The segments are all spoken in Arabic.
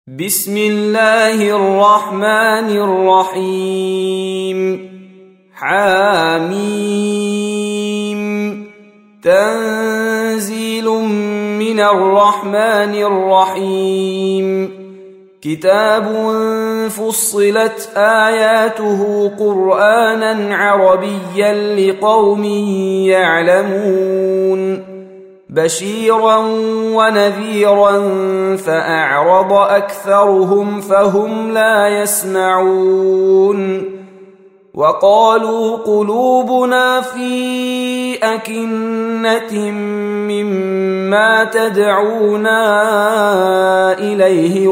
بسم الله الرحمن الرحيم. حاميم. تنزيل من الرحمن الرحيم. كتاب فصلت آياته قرآنا عربيا لقوم يعلمون. بشيرا ونذيرا فأعرض أكثرهم فهم لا يسمعون. وقالوا قلوبنا في أكنة مما تدعونا إليه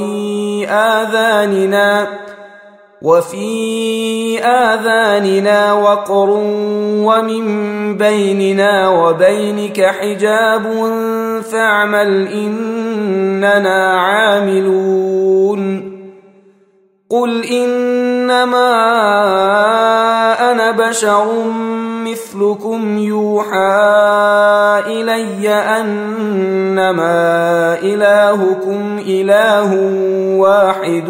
وفي آذاننا وقر ومن بيننا وبينك حجاب فاعمل إننا عاملون. قل إنما أنا بشر مثلكم يوحى إلي أنما إلهكم إله واحد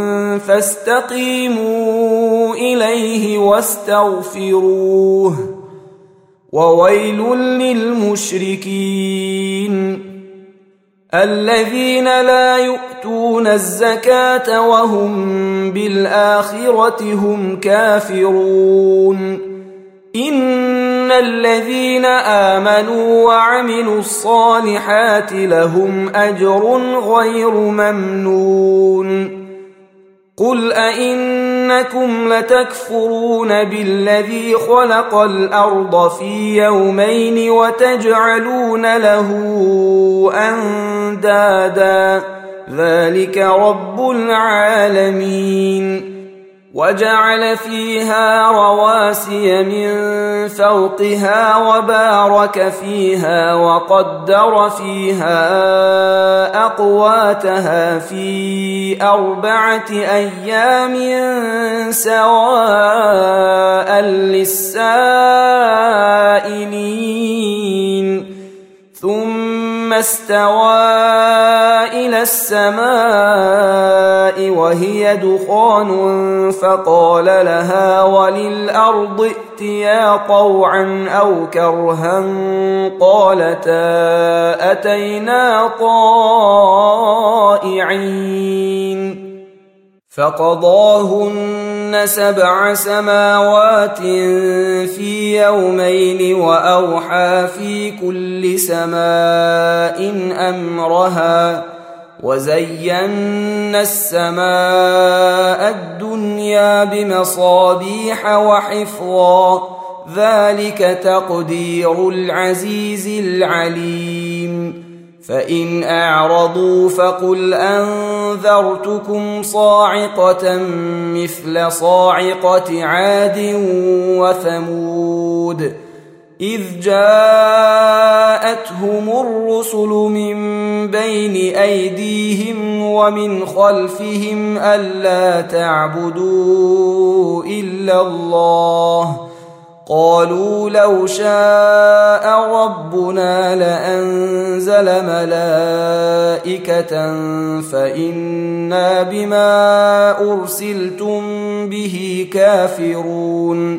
فاستقيموا إليه واستغفروه. وويل للمشركين الذين لا يؤتون الزكاة وهم بالآخرة هم كافرون. إن الذين آمنوا وعملوا الصالحات لهم أجر غير ممنون. قل أئنكم لتكفرون بالذي خلق الأرض في يومين وتجعلون له أندادا ذلك رب العالمين. وجعل فيها رواسي من فوقها وبارك فيها وقدر فيها أقواتها في 4 أيام سواء للسائلين. ثم استوى إلى السماء وهي دخان فقال لها وللأرض ائتيا طوعا أو كرها قالتا أتينا طائعين. فقضاهن 7 سماوات في يومين وأوحى في كل سماء أمرها وزينا السماء الدنيا بمصابيح وحفظا ذلك تقدير العزيز العليم. فإن أعرضوا فقل أنذرتكم صاعقة مثل صاعقة عاد وثمود إذ جاءتهم الرسل من بين أيديهم ومن خلفهم ألا تعبدوا إلا الله قالوا لو شاء ربنا لأنزل ملائكة فإنا بما أرسلتم به كافرون.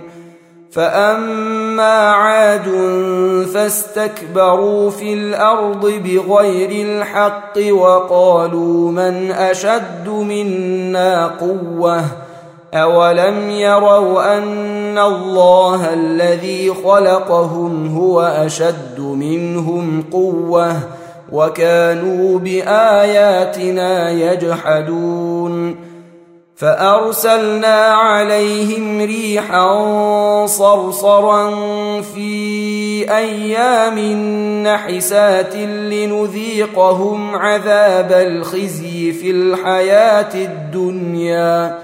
فأما عاد فاستكبروا في الأرض بغير الحق وقالوا من أشد منا قوة أولم يروا أن الله الذي خلقهم هو أشد منهم قوة وكانوا بآياتنا يجحدون. فأرسلنا عليهم ريحا صرصرا في أيام نحسات لنذيقهم عذاب الخزي في الحياة الدنيا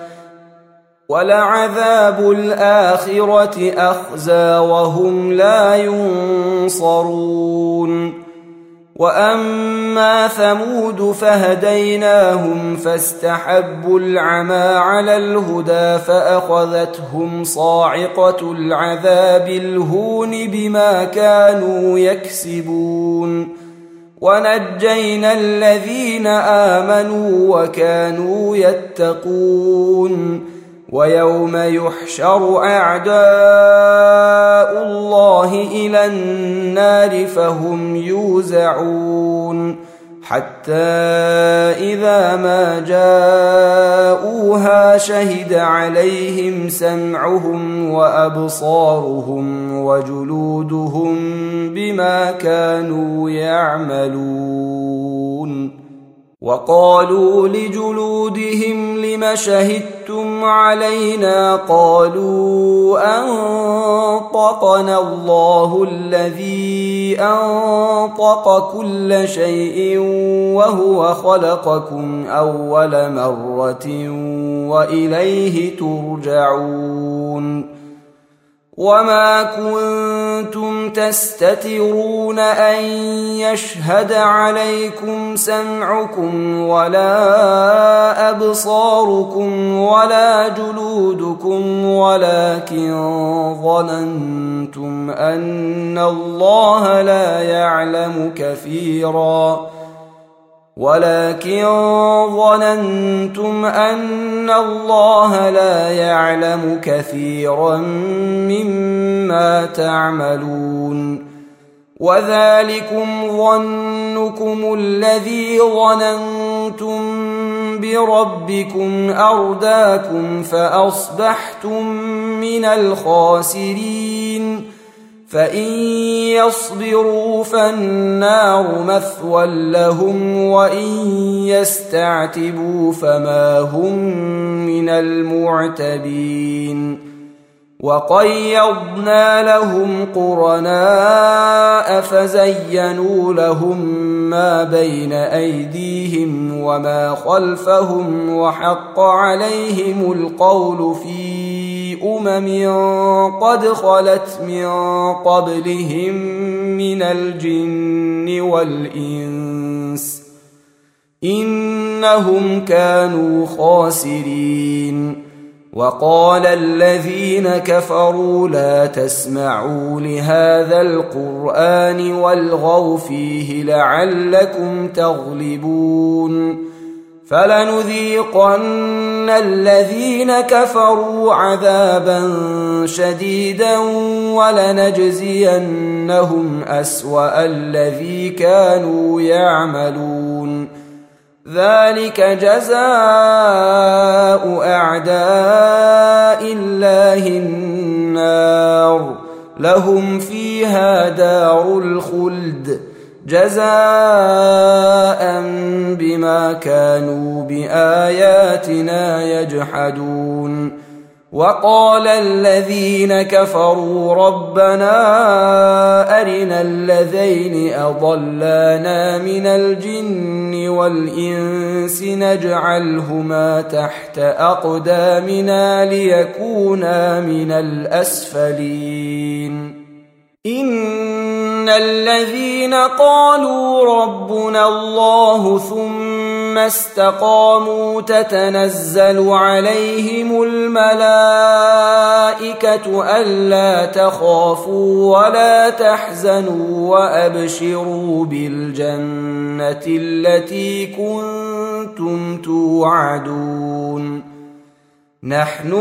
ولعذاب الآخرة أخزى وهم لا ينصرون. وأما ثمود فهديناهم فاستحبوا العمى على الهدى فأخذتهم صاعقة العذاب الهون بما كانوا يكسبون. ونجينا الذين آمنوا وكانوا يتقون ويوم يحشر أعداء الله إلى النار فهم يوزعون حتى إذا ما جاءوها شهد عليهم سمعهم وأبصارهم وجلودهم بما كانوا يعملون وقالوا لجلودهم لم شهدتم علينا قالوا أنطقنا الله الذي أنطق كل شيء وهو خلقكم أول مرة وإليه ترجعون وما كنتم تستترون أن يشهد عليكم سمعكم ولا أبصاركم ولا جلودكم ولكن ظننتم أن الله لا يعلم كثيرا مما تعملون وذلكم ظنكم الذي ظننتم بربكم أرداكم فأصبحتم من الخاسرين فإن يصبروا فالنار مثوى لهم وإن يستعتبوا فما هم من المعتبين وقيضنا لهم قرناء فزينوا لهم ما بين أيديهم وما خلفهم وحق عليهم القول في قد خلت من قبلهم من الجن والإنس إنهم كانوا خاسرين وقال الذين كفروا لا تسمعوا لهذا القرآن والغوا فيه لعلكم تغلبون فلنذيقن الذين كفروا عذابا شديدا ولنجزينهم أسوأ الذي كانوا يعملون ذلك جزاء أعداء الله النار لهم فيها دار الخلد جزاء بما كانوا بآياتنا يجحدون وقال الذين كفروا ربنا أرنا الذين أضلانا من الجن والإنس نجعلهما تحت أقدامنا ليكونا من الأسفلين إن الذين قالوا ربنا الله ثم استقاموا تتنزل عليهم الملائكة ألا تخافوا ولا تحزنوا وأبشروا بالجنة التي كنتم توعدون نحن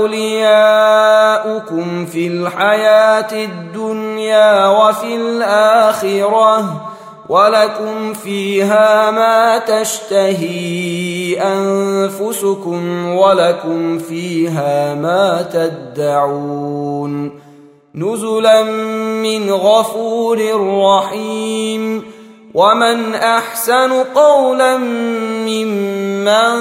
أولياؤكم في الحياة الدنيا وفي الآخرة ولكم فيها ما تشتهي أنفسكم ولكم فيها ما تدعون نزلا من غفور رحيم ومن أحسن قولا ممن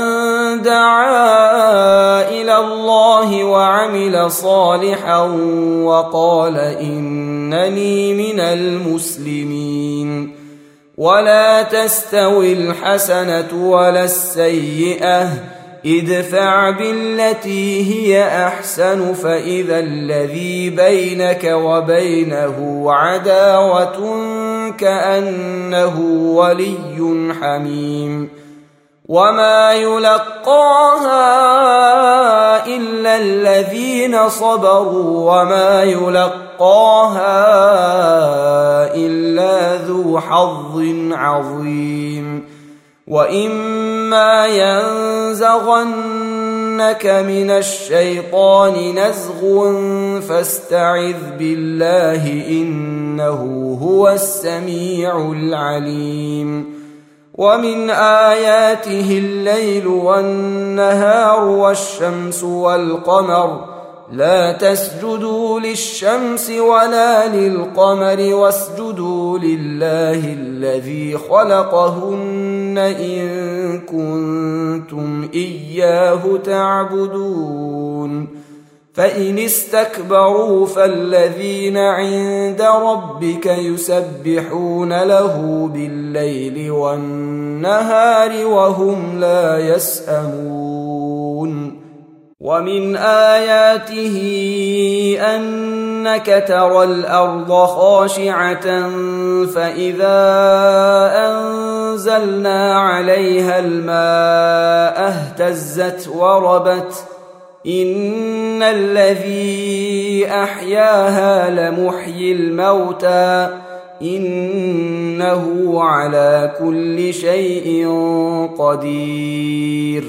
دعا إلى الله وعمل صالحا وقال إنني من المسلمين ولا تستوي الحسنة ولا السيئة ادفع بالتي هي أحسن فإذا الذي بينك وبينه عداوة كأنه ولي حميم وما يلقاها إلا الذين صبروا وما يلقاها إلا ذو حظ عظيم وإما ينزغنك من الشيطان نزغ فاستعذ بالله إنه هو السميع العليم ومن آياته الليل والنهار والشمس والقمر لا تسجدوا للشمس ولا للقمر واسجدوا لله الذي خلقهن إن كنتم إياه تعبدون فإن استكبروا فالذين عند ربك يسبحون له بالليل والنهار وهم لا يسأمون ومن آياته أنك ترى الأرض خاشعة فإذا أنزلنا عليها الماء اهتزت وربت إن الذي أحياها لمحيي الموتى إنه على كل شيء قدير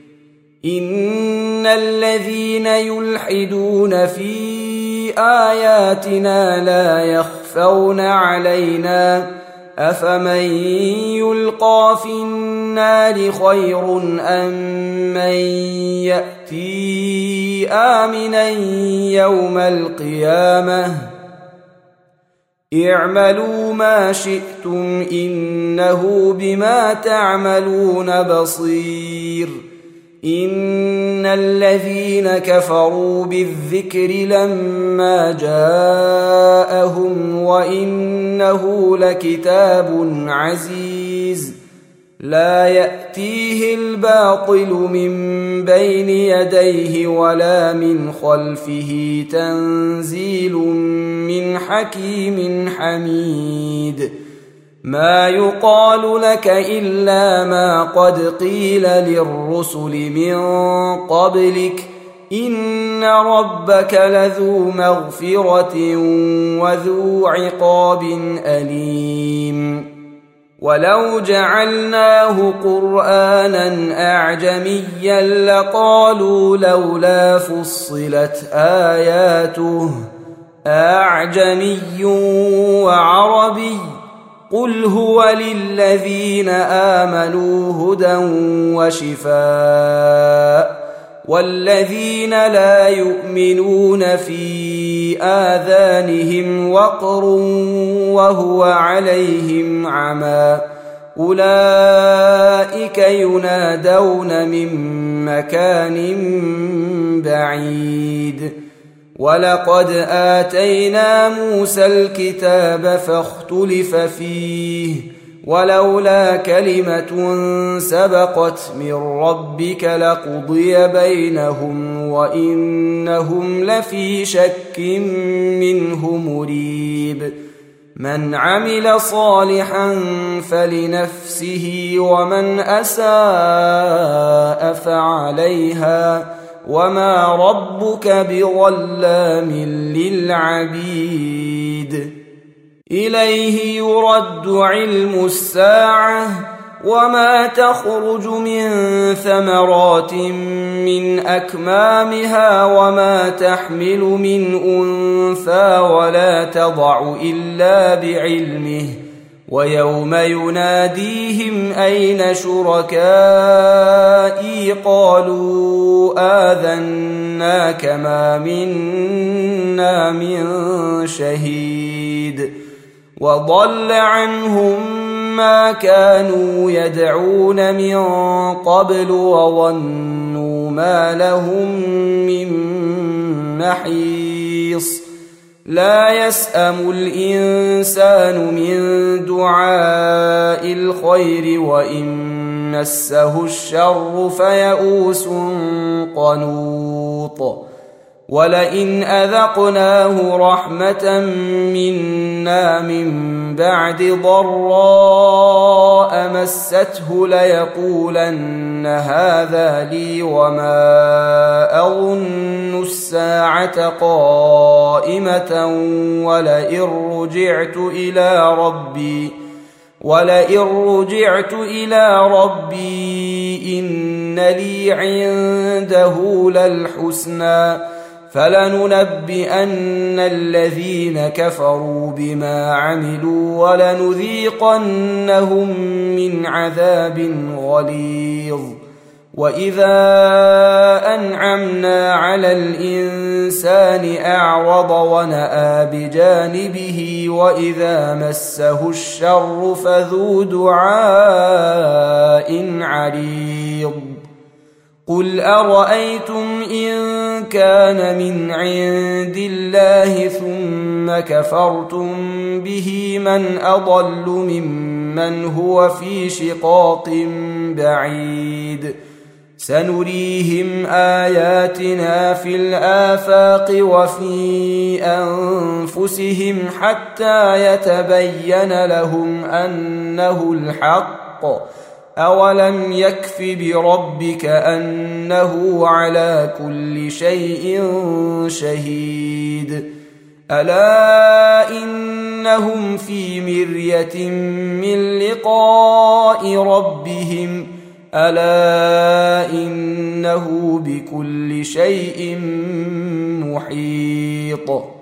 إن الذين يلحدون في آياتنا لا يخفون علينا أفمن يلقى في النار خير أم من يأتي آمنا يوم القيامة اعملوا ما شئتم إنه بما تعملون بصير إن الذين كفروا بالذكر لما جاءهم وإنه لكتاب عزيز لا يأتيه الباطل من بين يديه ولا من خلفه تنزيل من حكيم حميد ما يقال لك إلا ما قد قيل للرسل من قبلك إن ربك لذو مغفرة وذو عقاب أليم ولو جعلناه قرآنا أعجميا لقالوا لولا فصلت آياته أعجمي وعربي قل هو للذين آمنوا هدى وشفاء والذين لا يؤمنون في آذانهم وقر وهو عليهم عمى أولئك ينادون من مكان بعيد ولقد آتينا موسى الكتاب فاختلف فيه ولولا كلمة سبقت من ربك لقضي بينهم وإنهم لفي شك منه مريب من عمل صالحا فلنفسه ومن أساء فعليها وما ربك بظلام للعبيد إليه يرد علم الساعة وما تخرج من ثمرات من أكمامها وما تحمل من أنثى ولا تضع إلا بعلمه ويوم يناديهم أين شركائي قالوا آذناك ما منا من شهيد وضل عنهم ما كانوا يدعون من قبل وظنوا ما لهم من محيص لا يسأم الإنسان من دعاء الخير وإن مسه الشر فيئوس قنوط ولئن أذقناه رحمة منا من بعد ضراء مسته ليقولن هذا لي وما أظن الساعة قائمة ولئن رجعت إلى ربي إن لي عنده للحسنى فلننبئن الذين كفروا بما عملوا ولنذيقنهم من عذاب غليظ. وإذا أنعمنا على الإنسان أعرض ونأى بجانبه وإذا مسه الشر فذو دعاء عريض. قل أرأيتم إن كان من عند الله ثم كفرتم به من أضل ممن هو في شقاق بعيد. سنريهم آياتنا في الآفاق وفي أنفسهم حتى يتبين لهم أنه الحق. أولم يكف بربك أنه على كل شيء شهيد. ألا إنهم في مرية من لقاء ربهم ألا إنه بكل شيء محيط.